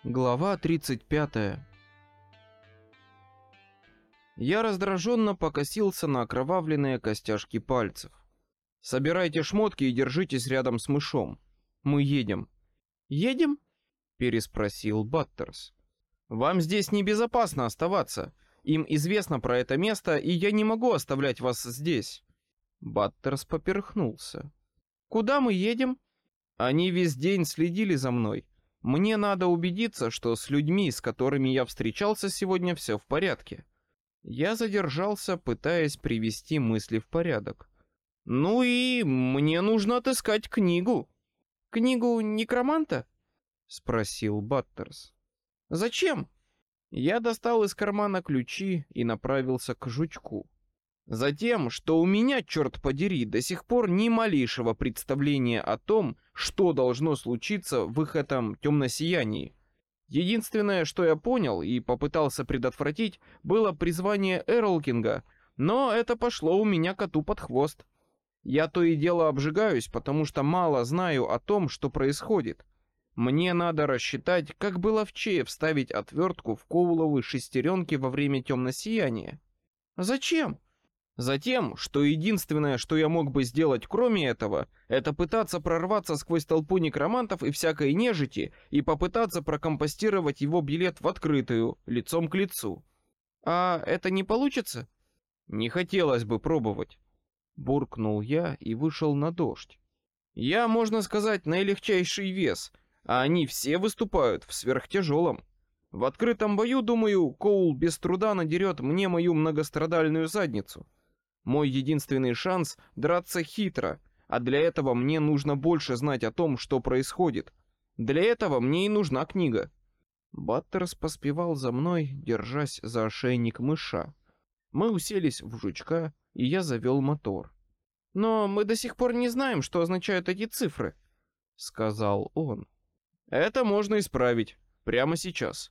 Глава 35. Я раздраженно покосился на окровавленные костяшки пальцев. «Собирайте шмотки и держитесь рядом с мышом. Мы едем». «Едем?» — переспросил Баттерс. «Вам здесь небезопасно оставаться. Им известно про это место, и я не могу оставлять вас здесь». Баттерс поперхнулся. «Куда мы едем?» «Они весь день следили за мной. Мне надо убедиться, что с людьми, с которыми я встречался сегодня, все в порядке». Я задержался, пытаясь привести мысли в порядок. «Ну и мне нужно отыскать книгу». «Книгу некроманта?» — спросил Баттерс. «Зачем?» Я достал из кармана ключи и направился к жучку. «Затем, что у меня, черт подери, до сих пор ни малейшего представления о том, что должно случиться в их этом темносиянии. Единственное, что я понял и попытался предотвратить, было призвание Эрлкинга, но это пошло у меня коту под хвост. Я то и дело обжигаюсь, потому что мало знаю о том, что происходит. Мне надо рассчитать, как бы ловчее вставить отвертку в Коуловы шестеренки во время темносияния». «Зачем?» «Затем, что единственное, что я мог бы сделать кроме этого, это пытаться прорваться сквозь толпу некромантов и всякой нежити и попытаться прокомпостировать его билет в открытую, лицом к лицу». «А это не получится?» «Не хотелось бы пробовать», — буркнул я и вышел на дождь. «Я, можно сказать, наилегчайший вес, а они все выступают в сверхтяжелом. В открытом бою, думаю, Коул без труда надерет мне мою многострадальную задницу. Мой единственный шанс — драться хитро, а для этого мне нужно больше знать о том, что происходит. Для этого мне и нужна книга». Баттерс поспевал за мной, держась за ошейник мыша. Мы уселись в жучка, и я завел мотор. «Но мы до сих пор не знаем, что означают эти цифры», — сказал он. «Это можно исправить. Прямо сейчас».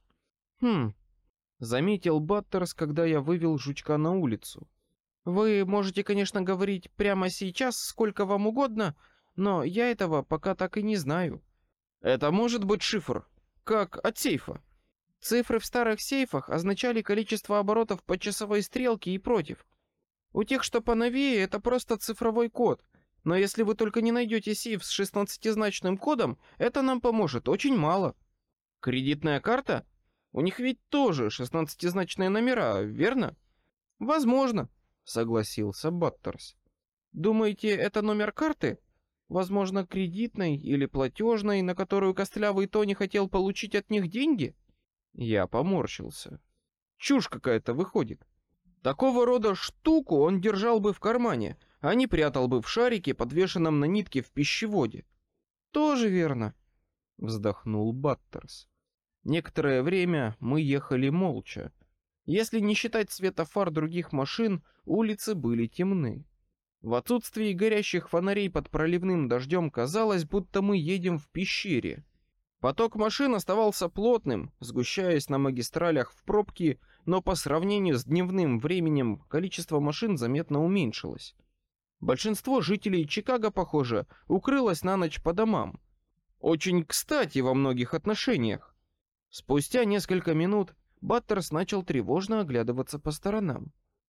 Заметил Баттерс, когда я вывел жучка на улицу. «Вы можете, конечно, говорить прямо сейчас, сколько вам угодно, но я этого пока так и не знаю». «Это может быть шифр, как от сейфа». Цифры в старых сейфах означали количество оборотов по часовой стрелке и против. У тех, что поновее, это просто цифровой код. Но если вы только не найдете сейф с 16-значным кодом, это нам поможет очень мало. Кредитная карта? У них ведь тоже 16-значные номера, верно? Возможно, согласился Баттерс. Думаете, это номер карты? Возможно, кредитной или платежной, на которую костлявый Тони хотел получить от них деньги? Я поморщился. Чушь какая-то выходит. Такого рода штуку он держал бы в кармане, а не прятал бы в шарике, подвешенном на нитке в пищеводе. Тоже верно, вздохнул Баттерс. Некоторое время мы ехали молча. Если не считать света фар других машин, улицы были темны. В отсутствии горящих фонарей под проливным дождем казалось, будто мы едем в пещере. Поток машин оставался плотным, сгущаясь на магистралях в пробки, но по сравнению с дневным временем количество машин заметно уменьшилось. Большинство жителей Чикаго, похоже, укрылось на ночь по домам. Очень кстати во многих отношениях. Спустя несколько минут Баттерс начал тревожно оглядываться по сторонам.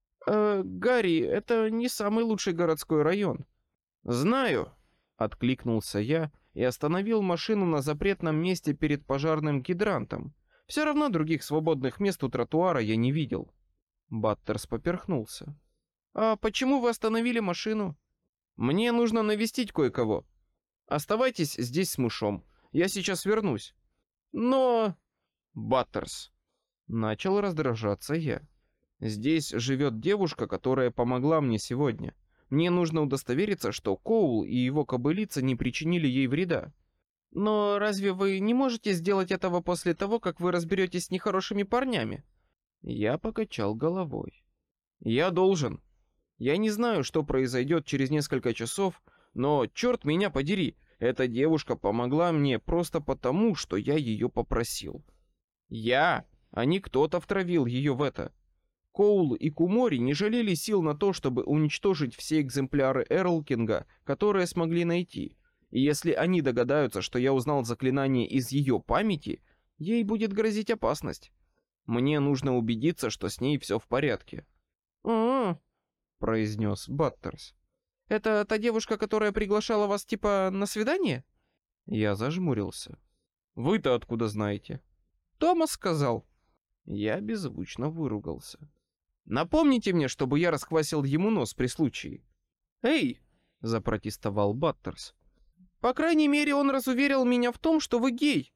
«Гарри, это не самый лучший городской район». «Знаю», — откликнулся я и остановил машину на запретном месте перед пожарным гидрантом. Все равно других свободных мест у тротуара я не видел. Баттерс поперхнулся. «А почему вы остановили машину?» «Мне нужно навестить кое-кого. Оставайтесь здесь с мышом. Я сейчас вернусь». «Но...» «Баттерс». Начал раздражаться я. «Здесь живет девушка, которая помогла мне сегодня. Мне нужно удостовериться, что Коул и его кобылица не причинили ей вреда». «Но разве вы не можете сделать этого после того, как вы разберетесь с нехорошими парнями?» Я покачал головой. «Я должен. Я не знаю, что произойдет через несколько часов, но, черт меня подери, эта девушка помогла мне просто потому, что я ее попросил. Я, а не кто-то втравил ее в это. Коул и Кумори не жалели сил на то, чтобы уничтожить все экземпляры Эрлкинга, которые смогли найти. И если они догадаются, что я узнал заклинание из ее памяти, Ей будет грозить опасность. Мне нужно убедиться, что с ней все в порядке. «О-о-о», произнес Баттерс. «Это та девушка, которая приглашала вас типа на свидание?» Я зажмурился. «Вы-то откуда знаете?» «Томас сказал». Я беззвучно выругался. «Напомните мне, чтобы я расквасил ему нос при случае». «Эй!» — запротестовал Баттерс. «По крайней мере, он разуверил меня в том, что вы гей».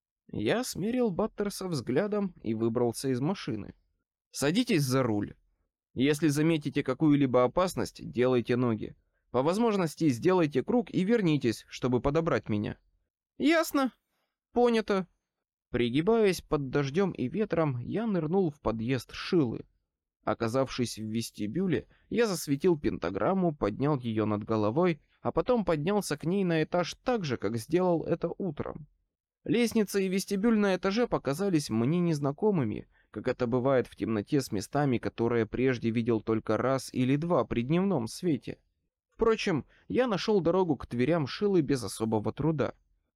Я смерил Баттерса взглядом и выбрался из машины. «Садитесь за руль. Если заметите какую-либо опасность, делайте ноги. По возможности сделайте круг и вернитесь, чтобы подобрать меня». «Ясно. Понято». Пригибаясь под дождем и ветром, я нырнул в подъезд Шилы. Оказавшись в вестибюле, я засветил пентаграмму, поднял ее над головой, а потом поднялся к ней на этаж так же, как сделал это утром. Лестница и вестибюль на этаже показались мне незнакомыми, как это бывает в темноте с местами, которые прежде видел только раз или два при дневном свете. Впрочем, я нашел дорогу к дверям Шилы без особого труда.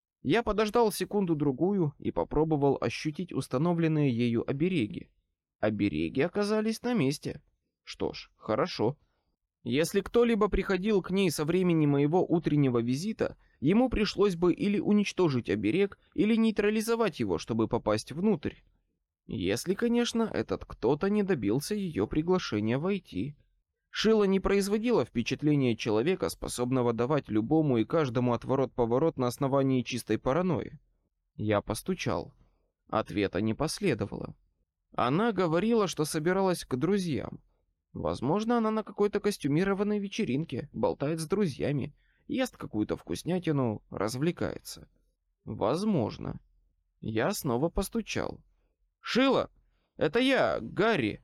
Я подождал секунду-другую и попробовал ощутить установленные ею обереги. Обереги оказались на месте. Что ж, хорошо. Если кто-либо приходил к ней со времени моего утреннего визита, ему пришлось бы или уничтожить оберег, или нейтрализовать его, чтобы попасть внутрь. Если, конечно, этот кто-то не добился ее приглашения войти. Шила не производила впечатления человека, способного давать любому и каждому отворот-поворот на основании чистой паранойи. Я постучал. Ответа не последовало. Она говорила, что собиралась к друзьям. Возможно, она на какой-то костюмированной вечеринке, болтает с друзьями, ест какую-то вкуснятину, развлекается. Возможно. Я снова постучал. «Шила! Это я, Гарри!»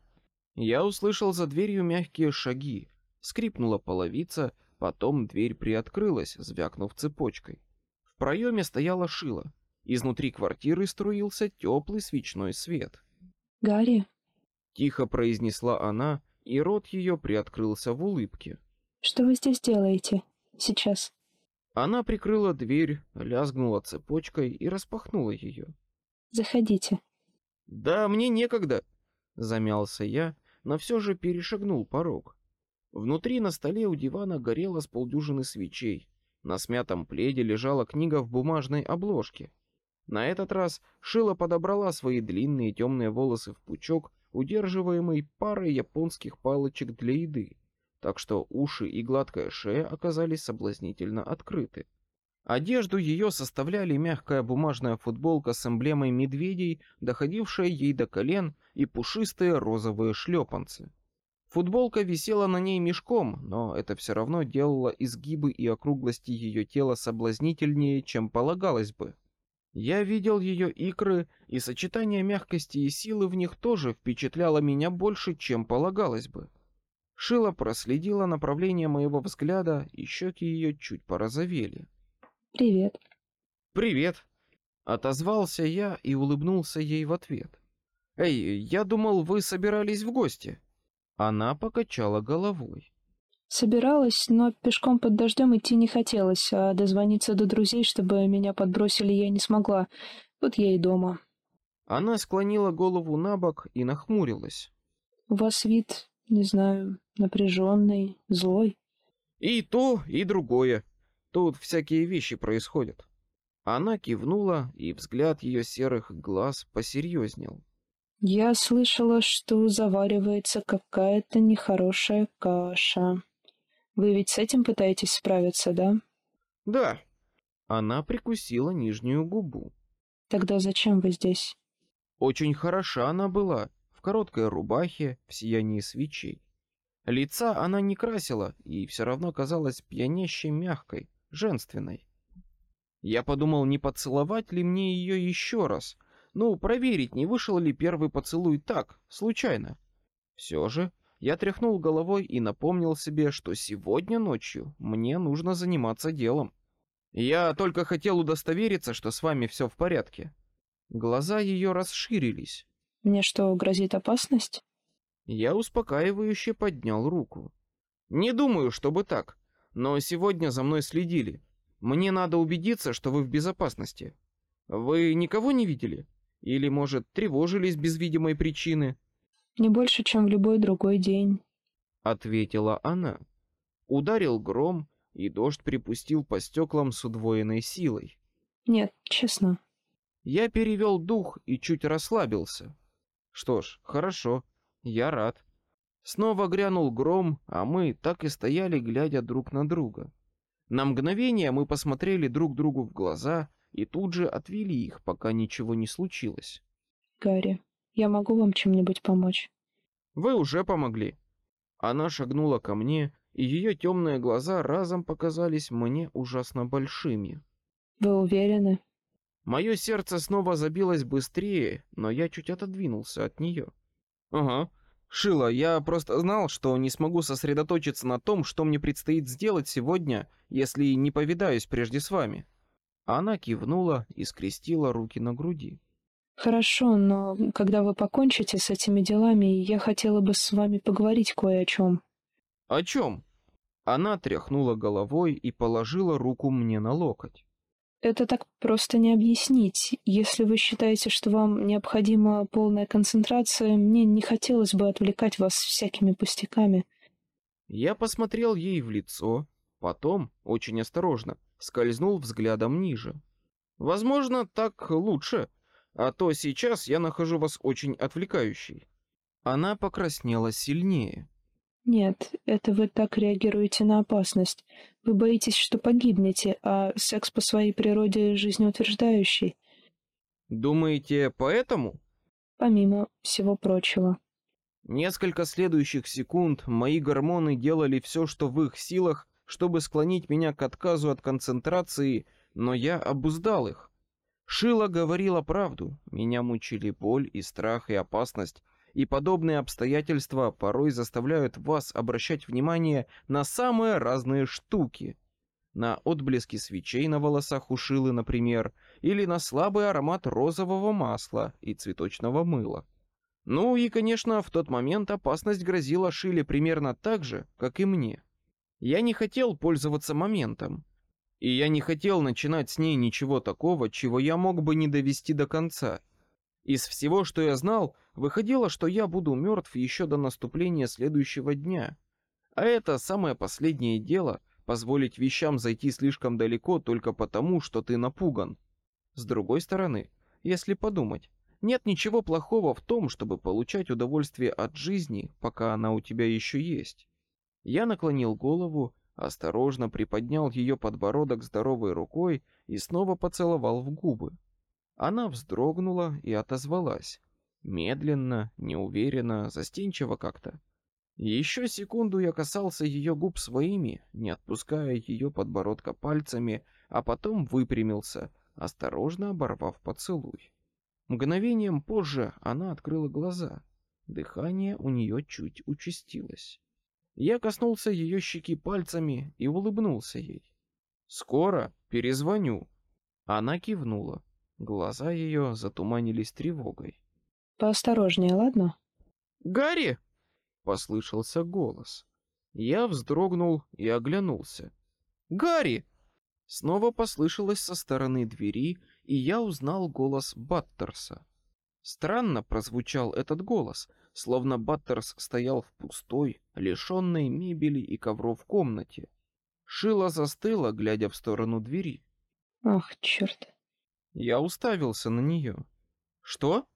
Я услышал за дверью мягкие шаги. Скрипнула половица, потом дверь приоткрылась, звякнув цепочкой. В проеме стояла Шила. Изнутри квартиры струился теплый свечной свет. «Гарри?» — тихо произнесла она, и рот ее приоткрылся в улыбке. «Что вы здесь делаете? Сейчас?» Она прикрыла дверь, лязгнула цепочкой и распахнула ее. «Заходите». «Да, мне некогда», — замялся я, но все же перешагнул порог. Внутри на столе у дивана горело с полдюжины свечей. На смятом пледе лежала книга в бумажной обложке. На этот раз Шила подобрала свои длинные темные волосы в пучок, удерживаемый парой японских палочек для еды, так что уши и гладкая шея оказались соблазнительно открыты. Одежду ее составляли мягкая бумажная футболка с эмблемой медведей, доходившая ей до колен, и пушистые розовые шлепанцы. Футболка висела на ней мешком, но это все равно делало изгибы и округлости ее тела соблазнительнее, чем полагалось бы. Я видел ее икры, и сочетание мягкости и силы в них тоже впечатляло меня больше, чем полагалось бы. Шила проследила направление моего взгляда, и щеки ее чуть порозовели. «Привет». «Привет», — отозвался я и улыбнулся ей в ответ. «Эй, я думал, вы собирались в гости». Она покачала головой. «Собиралась, но пешком под дождем идти не хотелось, а дозвониться до друзей, чтобы меня подбросили, я не смогла. Вот я и дома». Она склонила голову набок и нахмурилась. «У вас вид, не знаю, напряженный, злой». «И то, и другое. Тут всякие вещи происходят». Она кивнула, и взгляд ее серых глаз посерьезнел. «Я слышала, что заваривается какая-то нехорошая каша. Вы ведь с этим пытаетесь справиться, да?» «Да». Она прикусила нижнюю губу. «Тогда зачем вы здесь?» Очень хороша она была, в короткой рубахе, в сиянии свечей. Лица она не красила и все равно казалась пьянящей мягкой, женственной. Я подумал, не поцеловать ли мне ее еще раз, проверить, не вышел ли первый поцелуй так, случайно. Все же я тряхнул головой и напомнил себе, что сегодня ночью мне нужно заниматься делом. Я только хотел удостовериться, что с вами все в порядке. Глаза ее расширились. «Мне что, грозит опасность?» Я успокаивающе поднял руку. Не думаю, чтобы так, но сегодня за мной следили. Мне надо убедиться, что вы в безопасности. Вы никого не видели? Или, может, тревожились без видимой причины? Не больше, чем в любой другой день. Ответила она. Ударил гром, и дождь припустил по стеклам с удвоенной силой. Нет, честно. Я перевел дух и чуть расслабился. Что ж, хорошо, я рад. Снова грянул гром, а мы так и стояли, глядя друг на друга. На мгновение мы посмотрели друг другу в глаза и тут же отвели их, пока ничего не случилось. Гарри, я могу вам чем-нибудь помочь? Вы уже помогли. Она шагнула ко мне, и ее темные глаза разом показались мне ужасно большими. Вы уверены? Мое сердце снова забилось быстрее, но я чуть отодвинулся от нее. Ага. Шила, я просто знал, что не смогу сосредоточиться на том, что мне предстоит сделать сегодня, если не повидаюсь прежде с вами. Она кивнула и скрестила руки на груди. Хорошо, но когда вы покончите с этими делами, я хотела бы с вами поговорить кое о чем. О чем? Она тряхнула головой и положила руку мне на локоть. Это так просто не объяснить. Если вы считаете, что вам необходима полная концентрация, мне не хотелось бы отвлекать вас всякими пустяками. Я посмотрел ей в лицо, потом, очень осторожно, скользнул взглядом ниже. Возможно, так лучше, а то сейчас я нахожу вас очень отвлекающей. Она покраснела сильнее. Нет, это вы так реагируете на опасность. Вы боитесь, что погибнете, а секс по своей природе жизнеутверждающий, Думаете, поэтому? помимо всего прочего. Несколько следующих секунд мои гормоны делали все, что в их силах, чтобы склонить меня к отказу от концентрации, но я обуздал их. Шила говорила правду, меня мучили боль и страх и опасность, и подобные обстоятельства порой заставляют вас обращать внимание на самые разные штуки. На отблески свечей на волосах у Шилы, например, или на слабый аромат розового масла и цветочного мыла. Ну и, конечно, в тот момент опасность грозила Шиле примерно так же, как и мне. Я не хотел пользоваться моментом, и я не хотел начинать с ней ничего такого, чего я мог бы не довести до конца. Из всего, что я знал, выходило, что я буду мертв еще до наступления следующего дня. А это самое последнее дело — позволить вещам зайти слишком далеко только потому, что ты напуган. С другой стороны, если подумать, нет ничего плохого в том, чтобы получать удовольствие от жизни, пока она у тебя еще есть. Я наклонил голову, осторожно приподнял ее подбородок здоровой рукой и снова поцеловал в губы. Она вздрогнула и отозвалась. Медленно, неуверенно, застенчиво как-то. Еще секунду я касался ее губ своими, не отпуская ее подбородка пальцами, а потом выпрямился, осторожно оборвав поцелуй. Мгновением позже она открыла глаза. Дыхание у нее чуть участилось. Я коснулся ее щеки пальцами и улыбнулся ей. «Скоро перезвоню». Она кивнула. Глаза ее затуманились тревогой. Поосторожнее, ладно? «Гарри!» — послышался голос. Я вздрогнул и оглянулся. «Гарри!» Снова послышалось со стороны двери, и я узнал голос Баттерса. Странно прозвучал этот голос, словно Баттерс стоял в пустой, лишенной мебели и ковров комнате. Шила застыла, глядя в сторону двери. Ах, черт. Я уставился на нее. «Что?»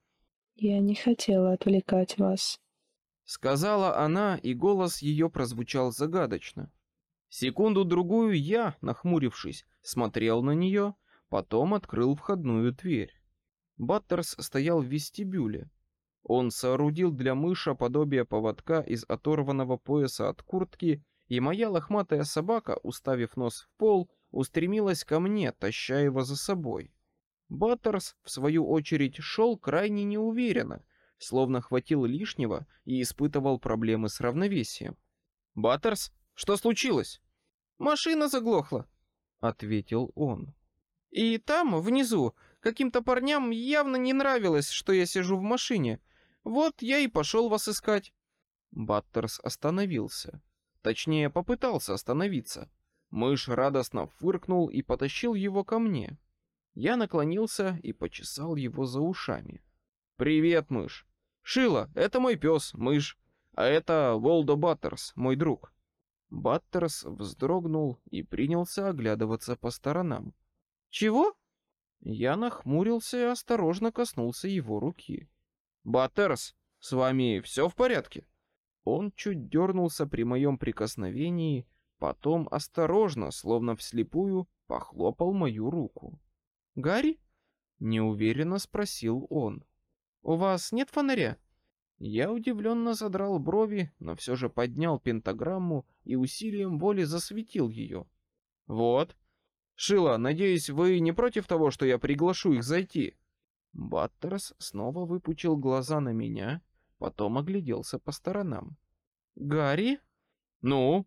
Я не хотела отвлекать вас. Сказала она, и голос ее прозвучал загадочно. Секунду-другую я, нахмурившись, смотрел на нее, потом открыл входную дверь. Баттерс стоял в вестибюле. Он соорудил для мыша подобие поводка из оторванного пояса от куртки, и моя лохматая собака, уставив нос в пол, устремилась ко мне, таща его за собой. Баттерс, в свою очередь, шел крайне неуверенно, словно хватил лишнего и испытывал проблемы с равновесием. «Баттерс, что случилось?» «Машина заглохла», — ответил он. «И там, внизу, каким-то парням явно не нравилось, что я сижу в машине. Вот я и пошел вас искать». Баттерс остановился. Точнее, попытался остановиться. Мышь радостно фыркнул и потащил его ко мне. Я наклонился и почесал его за ушами. «Привет, мышь. Шила, это мой пес, мышь. А это Волдо Баттерс, мой друг». Баттерс вздрогнул и принялся оглядываться по сторонам. «Чего?» Я нахмурился и осторожно коснулся его руки. «Баттерс, с вами все в порядке?» Он чуть дернулся при моем прикосновении, потом осторожно, словно вслепую, похлопал мою руку. «Гарри?» — неуверенно спросил он. «У вас нет фонаря?» Я удивленно задрал брови, но все же поднял пентаграмму и усилием воли засветил ее. «Вот. Шила, надеюсь, вы не против того, что я приглашу их зайти?» Баттерс снова выпучил глаза на меня, потом огляделся по сторонам. «Гарри? Ну?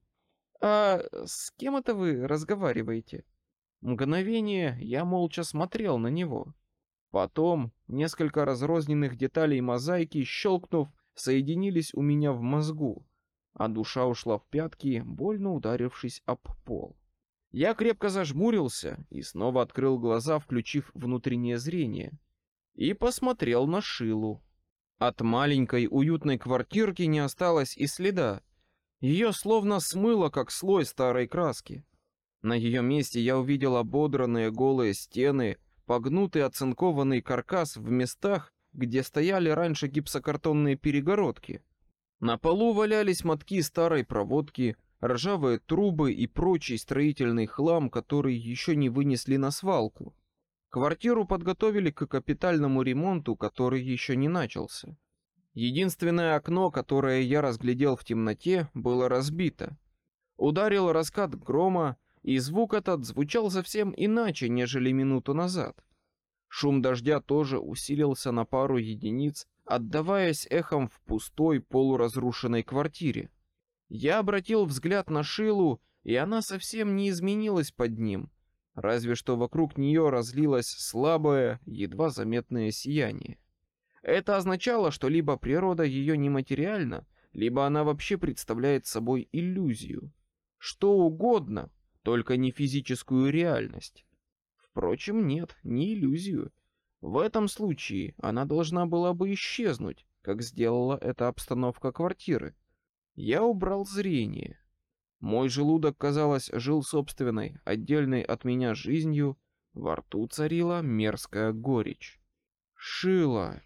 А с кем это вы разговариваете?» Мгновение я молча смотрел на него. Потом несколько разрозненных деталей мозаики, щелкнув, соединились у меня в мозгу, а душа ушла в пятки, больно ударившись об пол. Я крепко зажмурился и снова открыл глаза, включив внутреннее зрение, и посмотрел на Шилу. От маленькой уютной квартирки не осталось и следа. Ее словно смыло, как слой старой краски. На ее месте я увидел ободранные голые стены, погнутый оцинкованный каркас в местах, где стояли раньше гипсокартонные перегородки. На полу валялись мотки старой проводки, ржавые трубы и прочий строительный хлам, который еще не вынесли на свалку. Квартиру подготовили к капитальному ремонту, который еще не начался. Единственное окно, которое я разглядел в темноте, было разбито. Ударил раскат грома, и звук этот звучал совсем иначе, нежели минуту назад. Шум дождя тоже усилился на пару единиц, отдаваясь эхом в пустой полуразрушенной квартире. Я обратил взгляд на Шилу, и она совсем не изменилась под ним, разве что вокруг нее разлилось слабое, едва заметное сияние. Это означало, что либо природа ее нематериальна, либо она вообще представляет собой иллюзию. Что угодно, только не физическую реальность. Впрочем, нет, не иллюзию. В этом случае она должна была бы исчезнуть, как сделала эта обстановка квартиры. Я убрал зрение. Мой желудок, казалось, жил собственной, отдельной от меня жизнью, во рту царила мерзкая горечь. Шила.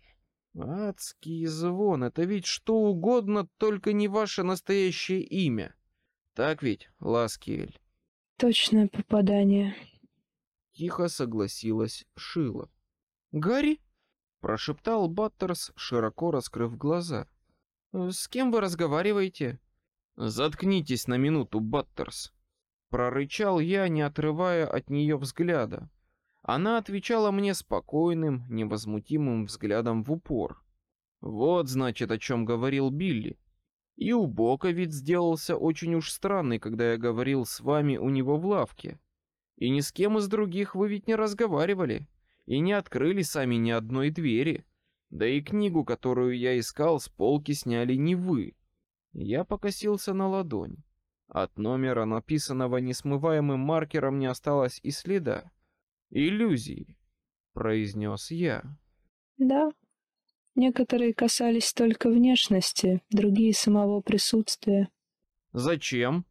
Адский звон, это ведь что угодно, только не ваше настоящее имя. Так ведь, Ласкиэль? Точное попадание. Тихо согласилась Шила. «Гарри?» — прошептал Баттерс, широко раскрыв глаза. «С кем вы разговариваете?» «Заткнитесь на минуту, Баттерс!» — прорычал я, не отрывая от нее взгляда. Она отвечала мне спокойным, невозмутимым взглядом в упор. Вот, значит, о чем говорил Билли. И у Бока вид сделался очень уж странный, когда я говорил с вами у него в лавке. И ни с кем из других вы ведь не разговаривали, и не открыли сами ни одной двери. Да и книгу, которую я искал, с полки сняли не вы. Я покосился на ладонь. От номера, написанного несмываемым маркером, не осталось и следа. «Иллюзии», — произнес я. Да, некоторые касались только внешности, другие — самого присутствия. «Зачем?»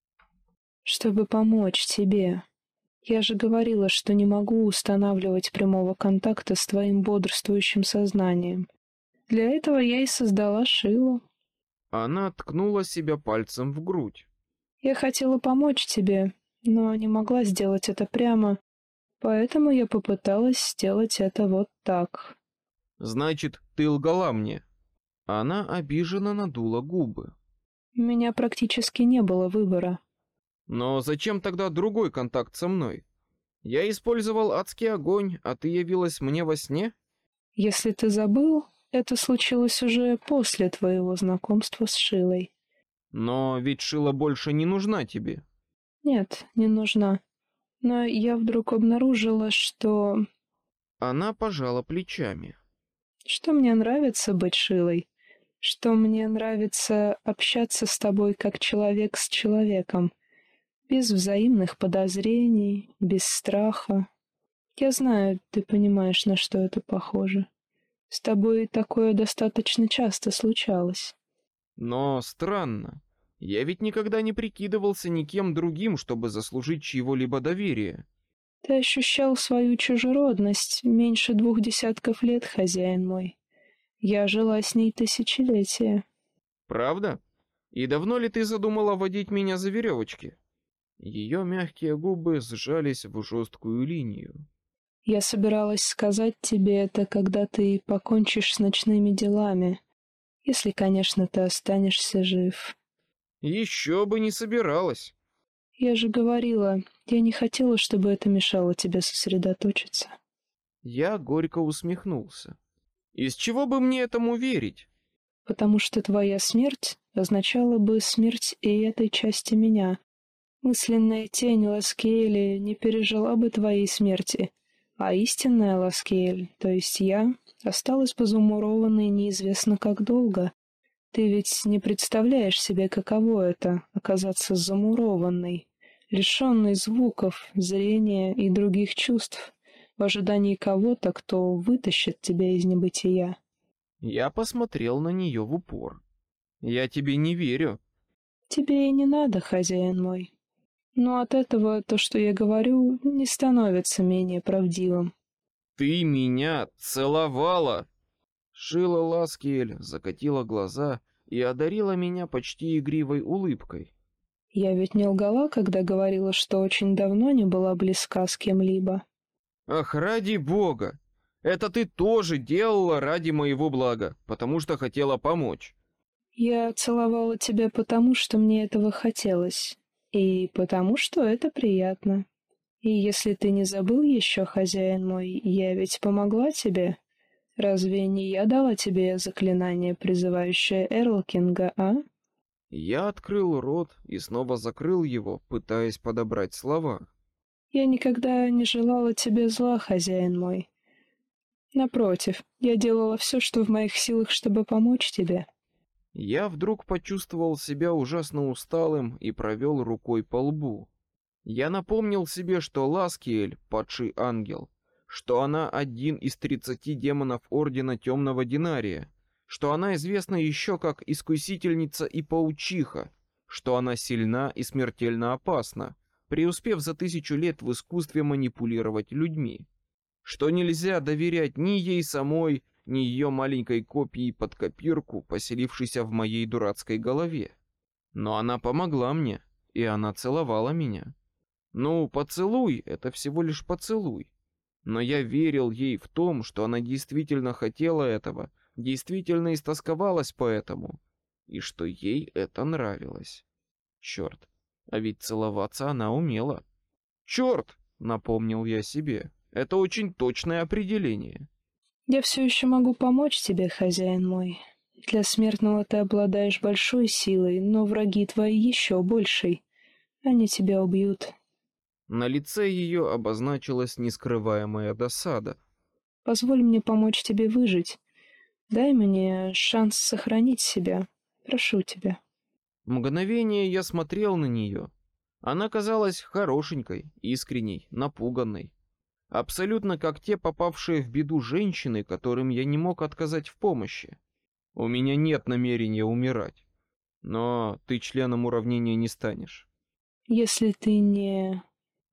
Чтобы помочь тебе. Я же говорила, что не могу устанавливать прямого контакта с твоим бодрствующим сознанием. Для этого я и создала Шилу. Она ткнула себя пальцем в грудь. Я хотела помочь тебе, но не могла сделать это прямо, поэтому я попыталась сделать это вот так. «Значит, ты лгала мне?» Она обиженно надула губы. У меня практически не было выбора. «Но зачем тогда другой контакт со мной? Я использовал адский огонь, а ты явилась мне во сне?» Если ты забыл, это случилось уже после твоего знакомства с Шилой. «Но ведь Шила больше не нужна тебе». Нет, не нужна. Но я вдруг обнаружила, что Она пожала плечами. мне нравится быть Шилой, что мне нравится общаться с тобой как человек с человеком, без взаимных подозрений, без страха. Я знаю, ты понимаешь, на что это похоже. С тобой такое достаточно часто случалось. Но странно. Я ведь никогда не прикидывался никем другим, чтобы заслужить чьего-либо доверия. Ты ощущал свою чужеродность меньше 2 десятков лет, хозяин мой. Я жила с ней тысячелетия. Правда? И давно ли ты задумала водить меня за веревочки? Ее мягкие губы сжались в жесткую линию. Я собиралась сказать тебе это, когда ты покончишь с ночными делами, если, конечно, ты останешься жив. Еще бы не собиралась. Я же говорила, я не хотела, чтобы это мешало тебе сосредоточиться. Я горько усмехнулся. Из чего бы мне этому верить? Потому что твоя смерть означала бы смерть и этой части меня. Мысленная тень Ласкеэли не пережила бы твоей смерти, а истинная Ласкеэль, то есть я, осталась бы замурованной неизвестно как долго. Ты ведь не представляешь себе, каково это — оказаться замурованной, лишенной звуков, зрения и других чувств, в ожидании кого-то, кто вытащит тебя из небытия. Я посмотрел на нее в упор. Я тебе не верю. Тебе и не надо, хозяин мой. Но от этого то, что я говорю, не становится менее правдивым. Ты меня целовала. Шила Ласкиэль закатила глаза и одарила меня почти игривой улыбкой. Я ведь не лгала, когда говорила, что очень давно не была близка с кем-либо. Ах, ради бога! Это ты тоже делала ради моего блага, потому что хотела помочь. Я целовала тебя потому, что мне этого хотелось, и потому, что это приятно. И если ты не забыл еще, хозяин мой, я ведь помогла тебе. Разве не я дала тебе заклинание, призывающее Эрлкинга, а? Я открыл рот и снова закрыл его, пытаясь подобрать слова. Я никогда не желала тебе зла, хозяин мой. Напротив, я делала все, что в моих силах, чтобы помочь тебе. Я вдруг почувствовал себя ужасно усталым и провел рукой по лбу. Я напомнил себе, что Ласкиэль — падший ангел, что она один из 30 демонов Ордена Темного Динария, что она известна еще как Искусительница и Паучиха, что она сильна и смертельно опасна, преуспев за 1000 лет в искусстве манипулировать людьми, что нельзя доверять ни ей самой, ни ее маленькой копии под копирку, поселившейся в моей дурацкой голове. Но она помогла мне, и она целовала меня. Ну, поцелуй — это всего лишь поцелуй. Но я верил ей в том, что она действительно хотела этого, действительно истосковалась по этому, и что ей это нравилось. Черт, а ведь целоваться она умела. Черт, напомнил я себе, это очень точное определение. Я все еще могу помочь тебе, хозяин мой. Для смертного ты обладаешь большой силой, но враги твои еще большей. Они тебя убьют. На лице ее обозначилась нескрываемая досада. Позволь мне помочь тебе выжить. Дай мне шанс сохранить себя. Прошу тебя. Мгновение я смотрел на нее. Она казалась хорошенькой, искренней, напуганной. Абсолютно как те попавшие в беду женщины, которым я не мог отказать в помощи. У меня нет намерения умирать. Но ты членом уравнения не станешь. Если ты не...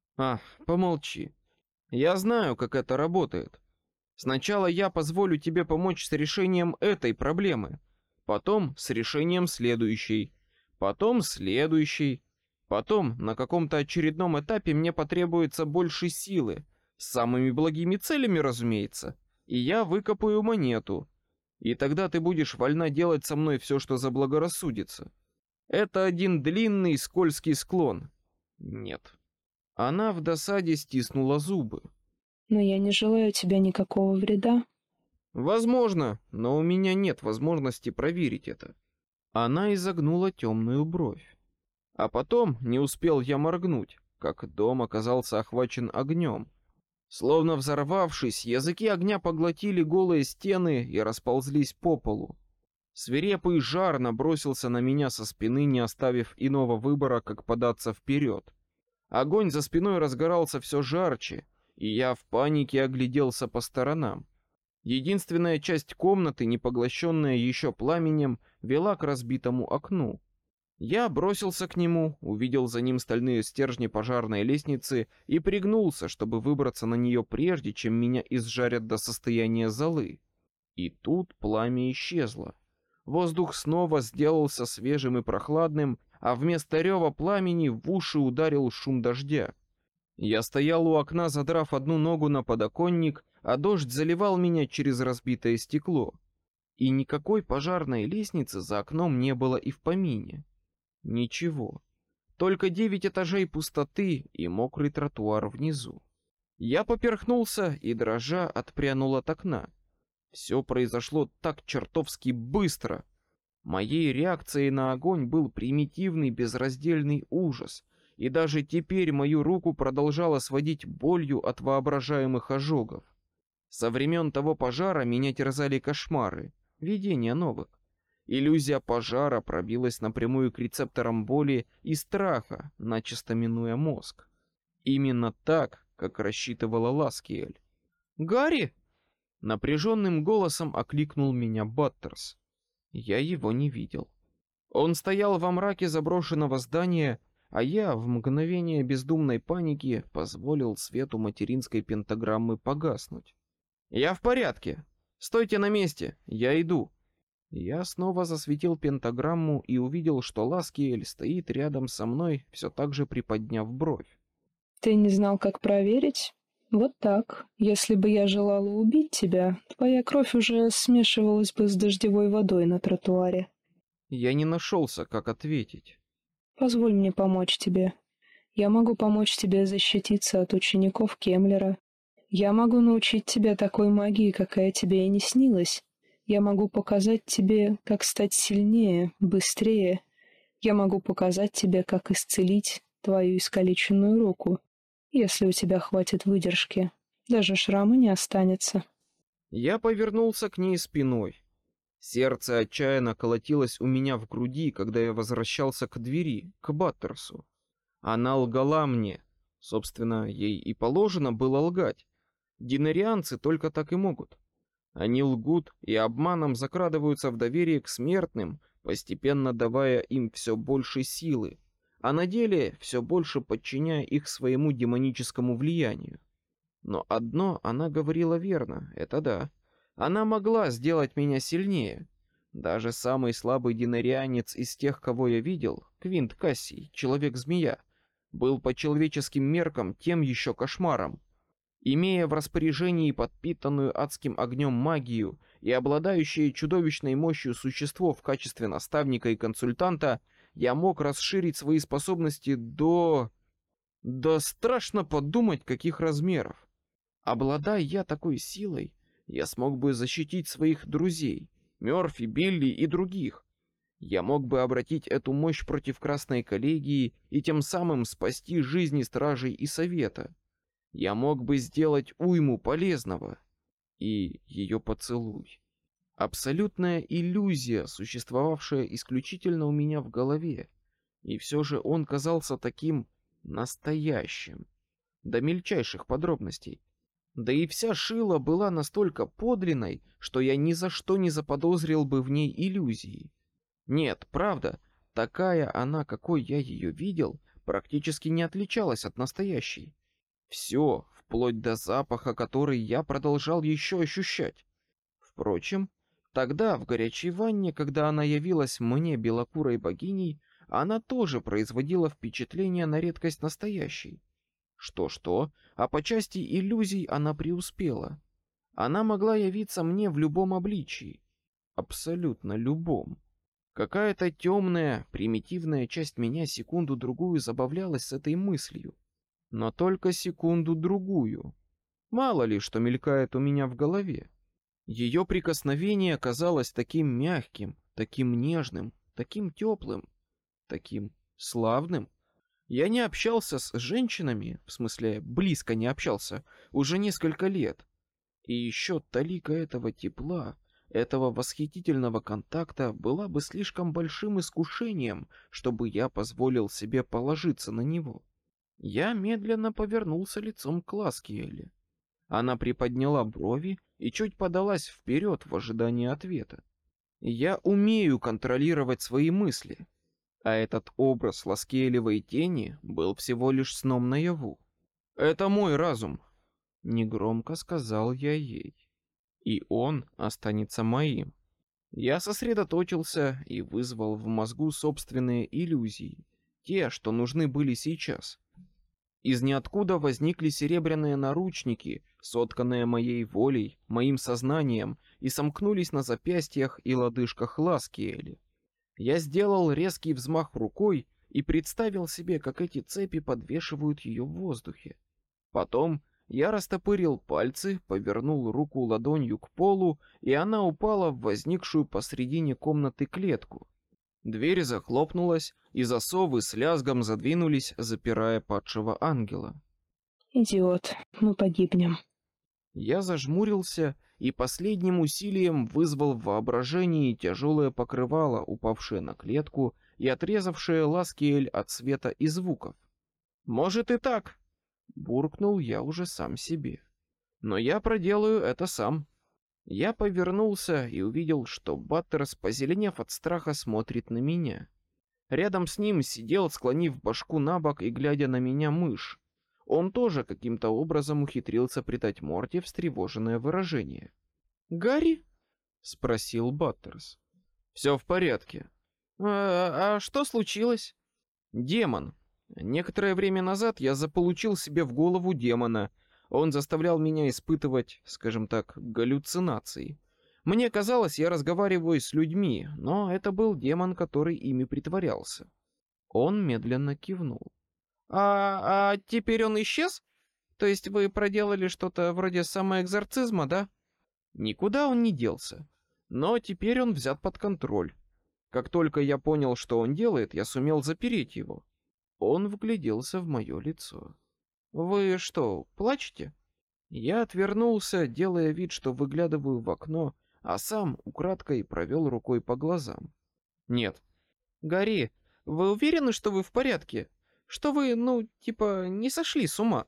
Помолчи. Я знаю, как это работает. Сначала я позволю тебе помочь с решением этой проблемы, потом с решением следующей, потом следующей, потом на каком-то очередном этапе мне потребуется больше силы, с самыми благими целями, разумеется, и я выкопаю монету, и тогда ты будешь вольна делать со мной все, что заблагорассудится. Это один длинный скользкий склон. Нет. Она в досаде стиснула зубы. Но я не желаю тебе никакого вреда. Возможно, но у меня нет возможности проверить это. Она изогнула темную бровь. А потом не успел я моргнуть, как дом оказался охвачен огнем. Словно взорвавшись, языки огня поглотили голые стены и расползлись по полу. Свирепый жар набросился на меня со спины, не оставив иного выбора, как податься вперед. Огонь за спиной разгорался все жарче, и я в панике огляделся по сторонам. Единственная часть комнаты, не поглощенная еще пламенем, вела к разбитому окну. Я бросился к нему, увидел за ним стальные стержни пожарной лестницы и пригнулся, чтобы выбраться на нее прежде, чем меня изжарят до состояния золы. И тут пламя исчезло. Воздух снова сделался свежим и прохладным, а вместо рева пламени в уши ударил шум дождя. Я стоял у окна, задрав одну ногу на подоконник, а дождь заливал меня через разбитое стекло. И никакой пожарной лестницы за окном не было и в помине. Ничего. Только 9 этажей пустоты и мокрый тротуар внизу. Я поперхнулся и, дрожа, отпрянул от окна. Все произошло так чертовски быстро. Моей реакцией на огонь был примитивный безраздельный ужас, и даже теперь мою руку продолжало сводить болью от воображаемых ожогов. Со времен того пожара меня терзали кошмары, видения новых. Иллюзия пожара пробилась напрямую к рецепторам боли и страха, начисто минуя мозг. Именно так, как рассчитывала Ласкиэль. «Гарри!» — напряженным голосом окликнул меня Баттерс. Я его не видел. Он стоял во мраке заброшенного здания, а я в мгновение бездумной паники позволил свету материнской пентаграммы погаснуть. «Я в порядке. Стойте на месте, я иду». Я снова засветил пентаграмму и увидел, что Ласкиэль стоит рядом со мной, все так же приподняв бровь. Ты не знал, как проверить? Вот так. Если бы я желала убить тебя, твоя кровь уже смешивалась бы с дождевой водой на тротуаре. Я не нашелся, как ответить. Позволь мне помочь тебе. Я могу помочь тебе защититься от учеников Кемлера. Я могу научить тебя такой магии, какая тебе и не снилась. Я могу показать тебе, как стать сильнее, быстрее. Я могу показать тебе, как исцелить твою искалеченную руку, если у тебя хватит выдержки. Даже шрама не останется. Я повернулся к ней спиной. Сердце отчаянно колотилось у меня в груди, когда я возвращался к двери, к Баттерсу. Она лгала мне. Собственно, ей и положено было лгать. Динарианцы только так и могут. Они лгут и обманом закрадываются в доверие к смертным, постепенно давая им все больше силы, а на деле все больше подчиняя их своему демоническому влиянию. Но одно она говорила верно, это да. Она могла сделать меня сильнее. Даже самый слабый динарианец из тех, кого я видел, Квинт Кассий, Человек-змея, был по человеческим меркам тем еще кошмаром. Имея в распоряжении подпитанную адским огнем магию и обладающее чудовищной мощью существо в качестве наставника и консультанта, я мог расширить свои способности до страшно подумать, каких размеров. Обладая я такой силой, я смог бы защитить своих друзей, Мёрфи, Билли и других. Я мог бы обратить эту мощь против Красной коллегии и тем самым спасти жизни стражей и совета. Я мог бы сделать уйму полезного. И ее поцелуй. Абсолютная иллюзия, существовавшая исключительно у меня в голове. И все же он казался таким настоящим. До мельчайших подробностей. Да и вся Шила была настолько подлинной, что я ни за что не заподозрил бы в ней иллюзии. Нет, правда, такая она, какой я ее видел, практически не отличалась от настоящей. Все, вплоть до запаха, который я продолжал еще ощущать. Впрочем, тогда, в горячей ванне, когда она явилась мне белокурой богиней, она тоже производила впечатление на редкость настоящей. Что-что, а по части иллюзий она преуспела. Она могла явиться мне в любом обличии. Абсолютно любом. Какая-то темная, примитивная часть меня секунду-другую забавлялась с этой мыслью. Но только секунду-другую. Мало ли, что мелькает у меня в голове. Ее прикосновение казалось таким мягким, таким нежным, таким теплым, таким славным. Я не общался с женщинами, в смысле, близко не общался, уже несколько лет. И еще талика этого тепла, этого восхитительного контакта была бы слишком большим искушением, чтобы я позволил себе положиться на него. Я медленно повернулся лицом к Ласкиэле. Она приподняла брови и чуть подалась вперед в ожидании ответа. Я умею контролировать свои мысли, а этот образ Ласкиэлевой тени был всего лишь сном наяву. «Это мой разум», — негромко сказал я ей, — «и он останется моим». Я сосредоточился и вызвал в мозгу собственные иллюзии, те, что нужны были сейчас. Из ниоткуда возникли серебряные наручники, сотканные моей волей, моим сознанием, и сомкнулись на запястьях и лодыжках Ласкиэли. Я сделал резкий взмах рукой и представил себе, как эти цепи подвешивают ее в воздухе. Потом я растопырил пальцы, повернул руку ладонью к полу, и она упала в возникшую посредине комнаты клетку. Дверь захлопнулась, и засовы с лязгом задвинулись, запирая падшего ангела. «Идиот, мы погибнем». Я зажмурился и последним усилием вызвал в воображении тяжелое покрывало, упавшее на клетку и отрезавшее Ласкиэль от света и звуков. «Может и так», — буркнул я уже сам себе. «Но я проделаю это сам». Я повернулся и увидел, что Баттерс, позеленев от страха, смотрит на меня. Рядом с ним сидел, склонив башку набок и глядя на меня, мышь. Он тоже каким-то образом ухитрился придать морде встревоженное выражение. «Гарри?» — спросил Баттерс. «Все в порядке». А что случилось?» «Демон. Некоторое время назад я заполучил себе в голову демона. Он заставлял меня испытывать, скажем так, галлюцинации. Мне казалось, я разговариваю с людьми, но это был демон, который ими притворялся». Он медленно кивнул. А теперь он исчез? То есть вы проделали что-то вроде самоэкзорцизма, да?» «Никуда он не делся. Но теперь он взят под контроль. Как только я понял, что он делает, я сумел запереть его». Он вгляделся в мое лицо. «Вы что, плачете?» Я отвернулся, делая вид, что выглядываю в окно, а сам украдкой провел рукой по глазам. «Нет». «Гарри, вы уверены, что вы в порядке? Что вы, не сошли с ума?»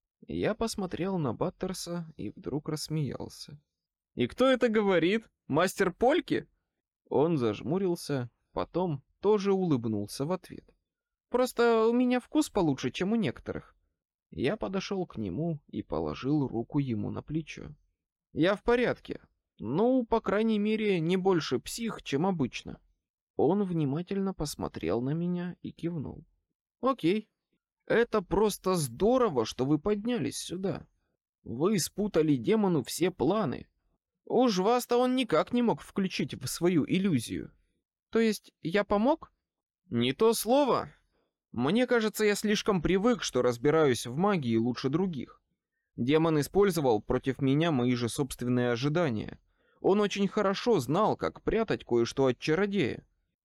Я посмотрел на Баттерса и вдруг рассмеялся. «И кто это говорит? Мастер Польки?» Он зажмурился, потом тоже улыбнулся в ответ. «Просто у меня вкус получше, чем у некоторых». Я подошел к нему и положил руку ему на плечо. «Я в порядке. Ну, по крайней мере, не больше псих, чем обычно». Он внимательно посмотрел на меня и кивнул. «Окей. Это просто здорово, что вы поднялись сюда. Вы спутали демону все планы. Уж вас-то он никак не мог включить в свою иллюзию. То есть я помог?» «Не то слово. Мне кажется, я слишком привык, что разбираюсь в магии лучше других. Демон использовал против меня мои же собственные ожидания. Он очень хорошо знал, как прятать кое-что от чародея».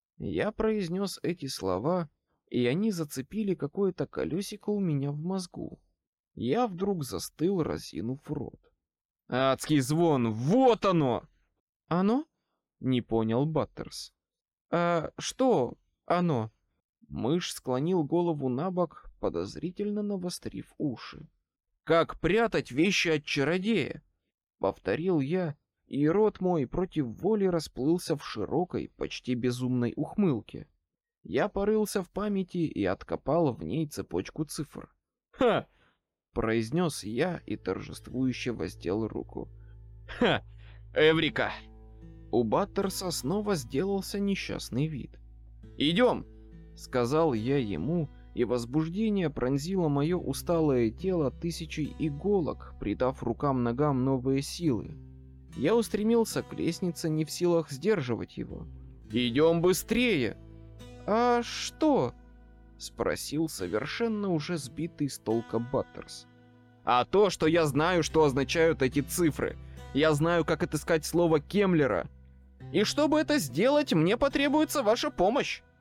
Я произнес эти слова, и они зацепили какое-то колесико у меня в мозгу. Я вдруг застыл, разинув рот. «Адский звон! Вот оно!» «Оно?» — не понял Баттерс. «А что оно?» Мышь склонил голову набок, подозрительно навострив уши. «Как прятать вещи от чародея?» — повторил я, и рот мой против воли расплылся в широкой, почти безумной ухмылке. Я порылся в памяти и откопал в ней цепочку цифр. «Ха!» — произнес я и торжествующе воздел руку. «Ха! Эврика!» У Баттерса снова сделался несчастный вид. «Идем!» — сказал я ему, и возбуждение пронзило мое усталое тело тысячей иголок, придав рукам-ногам новые силы. Я устремился к лестнице, не в силах сдерживать его. «Идем быстрее!» «А что?» — спросил совершенно уже сбитый с толка Баттерс. «А то, что я знаю, что означают эти цифры. Я знаю, как отыскать слово Кемлера. И чтобы это сделать, мне потребуется ваша помощь».